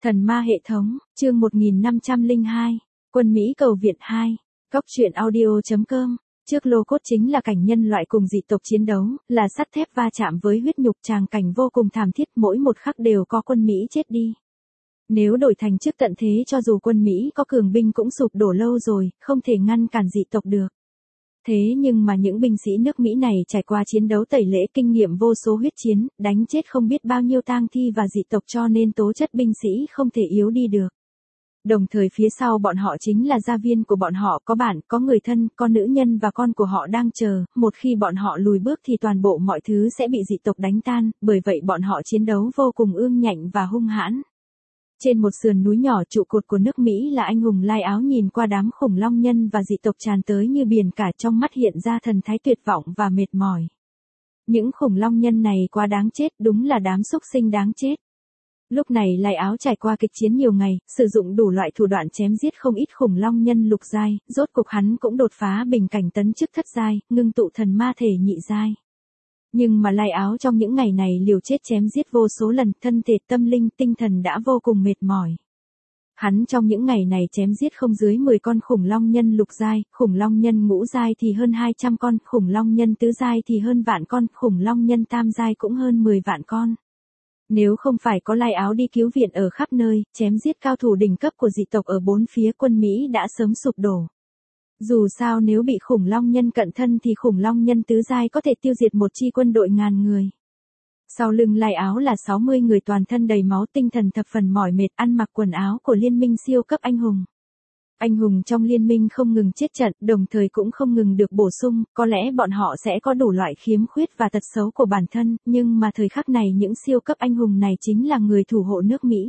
Thần ma hệ thống, chương 1502, quân Mỹ cầu viện 2, góc truyện audio.com. Trước lô cốt chính là cảnh nhân loại cùng dị tộc chiến đấu, là sắt thép va chạm với huyết nhục, tràng cảnh vô cùng thảm thiết, mỗi một khắc đều có quân Mỹ chết đi. Nếu đổi thành trước tận thế, cho dù quân Mỹ có cường binh cũng sụp đổ lâu rồi, không thể ngăn cản dị tộc được. Thế nhưng mà những binh sĩ nước Mỹ này trải qua chiến đấu tẩy lễ, kinh nghiệm vô số huyết chiến, đánh chết không biết bao nhiêu tang thi và dị tộc, cho nên tố chất binh sĩ không thể yếu đi được. Đồng thời phía sau bọn họ chính là gia viên của bọn họ, có bạn, có người thân, có nữ nhân và con của họ đang chờ, một khi bọn họ lùi bước thì toàn bộ mọi thứ sẽ bị dị tộc đánh tan, bởi vậy bọn họ chiến đấu vô cùng ương nhạnh và hung hãn. Trên một sườn núi nhỏ trụ cột của nước Mỹ là anh hùng Lai Áo nhìn qua đám khủng long nhân và dị tộc tràn tới như biển cả, trong mắt hiện ra thần thái tuyệt vọng và mệt mỏi. Những khủng long nhân này quá đáng chết, đúng là đám súc sinh đáng chết. Lúc này Lai Áo trải qua kịch chiến nhiều ngày, sử dụng đủ loại thủ đoạn chém giết không ít khủng long nhân lục giai, rốt cục hắn cũng đột phá bình cảnh tấn chức thất giai, ngưng tụ thần ma thể nhị giai. Nhưng mà Lai Áo trong những ngày này liều chết chém giết vô số lần, thân thể, tâm linh, tinh thần đã vô cùng mệt mỏi. Hắn trong những ngày này chém giết không dưới 10 con khủng long nhân lục giai, khủng long nhân ngũ giai thì hơn 200 con, khủng long nhân tứ giai thì hơn vạn con, khủng long nhân tam giai cũng hơn 10 vạn con. Nếu không phải có Lai Áo đi cứu viện ở khắp nơi, chém giết cao thủ đỉnh cấp của dị tộc ở bốn phía, quân Mỹ đã sớm sụp đổ. Dù sao nếu bị khủng long nhân cận thân thì khủng long nhân tứ giai có thể tiêu diệt một chi quân đội ngàn người. Sau lưng Lai Áo là 60 người toàn thân đầy máu, tinh thần thập phần mỏi mệt, ăn mặc quần áo của liên minh siêu cấp anh hùng. Anh hùng trong liên minh không ngừng chết trận, đồng thời cũng không ngừng được bổ sung, có lẽ bọn họ sẽ có đủ loại khiếm khuyết và tật xấu của bản thân, nhưng mà thời khắc này những siêu cấp anh hùng này chính là người thủ hộ nước Mỹ.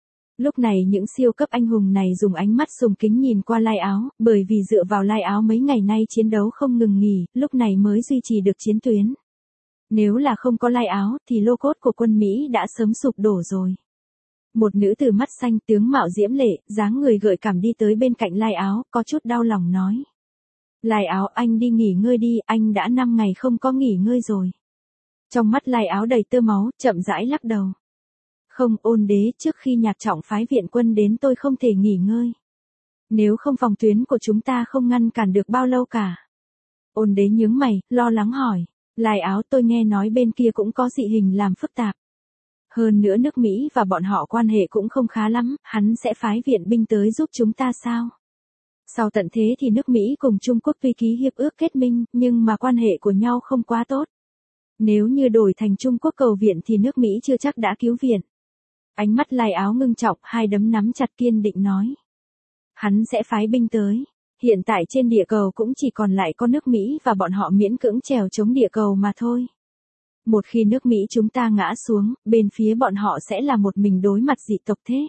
Lúc này những siêu cấp anh hùng này dùng ánh mắt sùng kính nhìn qua Lai Áo, bởi vì dựa vào Lai Áo mấy ngày nay chiến đấu không ngừng nghỉ, lúc này mới duy trì được chiến tuyến. Nếu là không có Lai Áo thì lô cốt của quân Mỹ đã sớm sụp đổ rồi. Một nữ tử mắt xanh, tướng mạo diễm lệ, dáng người gợi cảm đi tới bên cạnh Lai Áo, có chút đau lòng nói. Lai Áo, anh đi nghỉ ngơi đi, anh đã 5 ngày không có nghỉ ngơi rồi. Trong mắt Lai Áo đầy tơ máu, chậm rãi lắc đầu. Không, Ôn đế, trước khi Nhạc Trọng phái viện quân đến tôi không thể nghỉ ngơi. Nếu không phòng tuyến của chúng ta không ngăn cản được bao lâu cả. Ôn đế nhướng mày, lo lắng hỏi. Lai Áo, tôi nghe nói bên kia cũng có dị hình làm phức tạp. Hơn nữa nước Mỹ và bọn họ quan hệ cũng không khá lắm, hắn sẽ phái viện binh tới giúp chúng ta sao? Sau tận thế thì nước Mỹ cùng Trung Quốc tuy ký hiệp ước kết minh, nhưng mà quan hệ của nhau không quá tốt. Nếu như đổi thành Trung Quốc cầu viện thì nước Mỹ chưa chắc đã cứu viện. Ánh mắt Lai Áo ngưng trọng, hai đấm nắm chặt kiên định nói. Hắn sẽ phái binh tới. Hiện tại trên địa cầu cũng chỉ còn lại có nước Mỹ và bọn họ miễn cưỡng trèo chống địa cầu mà thôi. Một khi nước Mỹ chúng ta ngã xuống, bên phía bọn họ sẽ là một mình đối mặt dị tộc thế.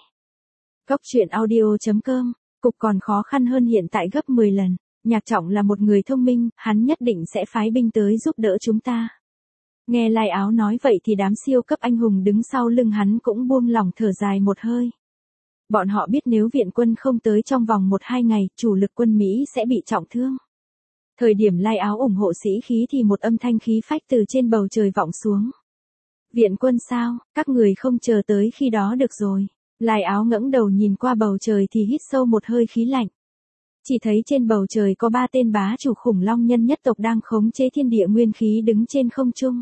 Góc truyện audio.com, cục còn khó khăn hơn hiện tại gấp 10 lần. Nhạc Trọng là một người thông minh, hắn nhất định sẽ phái binh tới giúp đỡ chúng ta. Nghe Lai Áo nói vậy thì đám siêu cấp anh hùng đứng sau lưng hắn cũng buông lòng thở dài một hơi. Bọn họ biết nếu viện quân không tới trong vòng 1-2 ngày, chủ lực quân Mỹ sẽ bị trọng thương. Thời điểm Lai Áo ủng hộ sĩ khí thì một âm thanh khí phách từ trên bầu trời vọng xuống. Viện quân sao, các người không chờ tới khi đó được rồi. Lai Áo ngẩng đầu nhìn qua bầu trời thì hít sâu một hơi khí lạnh. Chỉ thấy trên bầu trời có 3 tên bá chủ khủng long nhân nhất tộc đang khống chế thiên địa nguyên khí đứng trên không trung.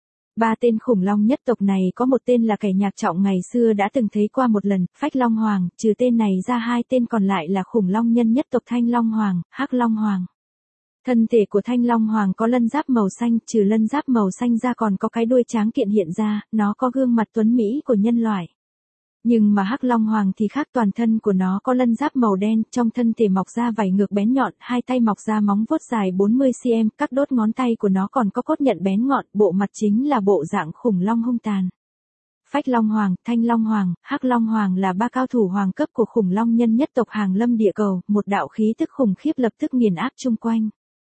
3 tên khủng long nhất tộc này có một tên là kẻ Nhạc Trọng ngày xưa đã từng thấy qua một lần, Phách Long Hoàng, trừ tên này ra 2 tên còn lại là khủng long nhân nhất tộc Thanh Long Hoàng, Hắc Long Hoàng. Thân thể của Thanh Long Hoàng có lân giáp màu xanh, trừ lân giáp màu xanh ra còn có cái đuôi tráng kiện hiện ra, nó có gương mặt tuấn mỹ của nhân loại. Nhưng mà Hắc Long Hoàng thì khác, toàn thân của nó có lân giáp màu đen, trong thân thể mọc ra vảy ngược bén nhọn, 2 tay mọc ra móng vuốt dài 40 cm, các đốt ngón tay của nó còn có cốt nhận bén ngọn, bộ mặt chính là bộ dạng khủng long hung tàn. Phách Long Hoàng, Thanh Long Hoàng, Hắc Long Hoàng là 3 cao thủ hoàng cấp của khủng long nhân nhất tộc hàng lâm địa cầu, một đạo khí tức khủng khiếp lập tức nghiền áp chung quanh.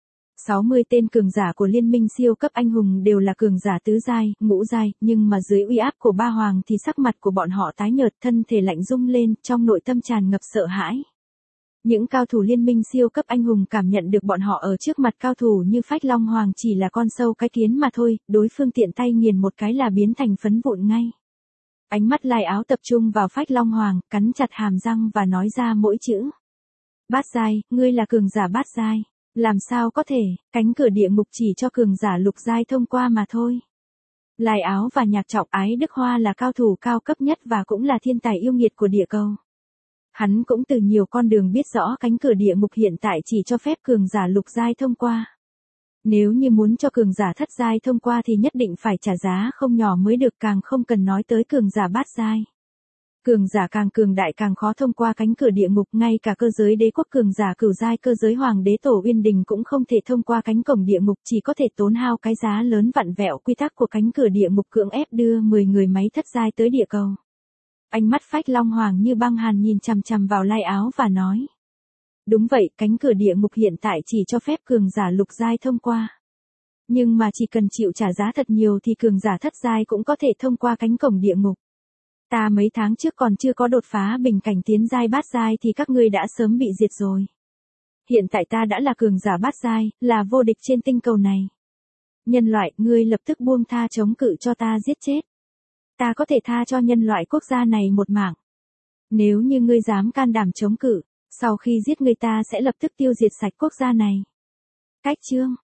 60 tên cường giả của liên minh siêu cấp anh hùng đều là cường giả tứ giai, ngũ giai, nhưng mà dưới uy áp của 3 hoàng thì sắc mặt của bọn họ tái nhợt, thân thể lạnh rung lên, trong nội tâm tràn ngập sợ hãi. Những cao thủ liên minh siêu cấp anh hùng cảm nhận được bọn họ ở trước mặt cao thủ như Phách Long Hoàng chỉ là con sâu cái kiến mà thôi, đối phương tiện tay nghiền một cái là biến thành phấn vụn ngay. Ánh mắt Lai Áo tập trung vào Phách Long Hoàng, cắn chặt hàm răng và nói ra mỗi chữ. Bát giai, ngươi là cường giả bát giai. Làm sao có thể, cánh cửa địa ngục chỉ cho cường giả lục giai thông qua mà thôi. Lai Áo và Nhạc Trọng Ái Đức Hoa là cao thủ cao cấp nhất và cũng là thiên tài yêu nghiệt của địa cầu. Hắn cũng từ nhiều con đường biết rõ cánh cửa địa ngục hiện tại chỉ cho phép cường giả lục giai thông qua. Nếu như muốn cho cường giả thất giai thông qua thì nhất định phải trả giá không nhỏ mới được, càng không cần nói tới cường giả bát giai. Cường giả càng cường đại càng khó thông qua cánh cửa địa ngục, ngay cả cơ giới đế quốc cường giả cửu giai cơ giới hoàng đế Tổ Uyên Đình cũng không thể thông qua cánh cổng địa ngục, chỉ có thể tốn hao cái giá lớn vặn vẹo quy tắc của cánh cửa địa ngục, cưỡng ép đưa 10 người máy thất giai tới địa cầu. Ánh mắt Phách Long Hoàng như băng hàn nhìn chằm chằm vào Lai Áo và nói. Đúng vậy, cánh cửa địa ngục hiện tại chỉ cho phép cường giả lục giai thông qua. Nhưng mà chỉ cần chịu trả giá thật nhiều thì cường giả thất giai cũng có thể thông qua cánh cổng địa ngục. Ta mấy tháng trước còn chưa có đột phá bình cảnh tiến giai bát giai thì các ngươi đã sớm bị diệt rồi. Hiện tại ta đã là cường giả bát giai, là vô địch trên tinh cầu này. Nhân loại, ngươi lập tức buông tha chống cự cho ta giết chết. Ta có thể tha cho nhân loại quốc gia này một mạng. Nếu như ngươi dám can đảm chống cự, sau khi giết ngươi ta sẽ lập tức tiêu diệt sạch quốc gia này. Cách chương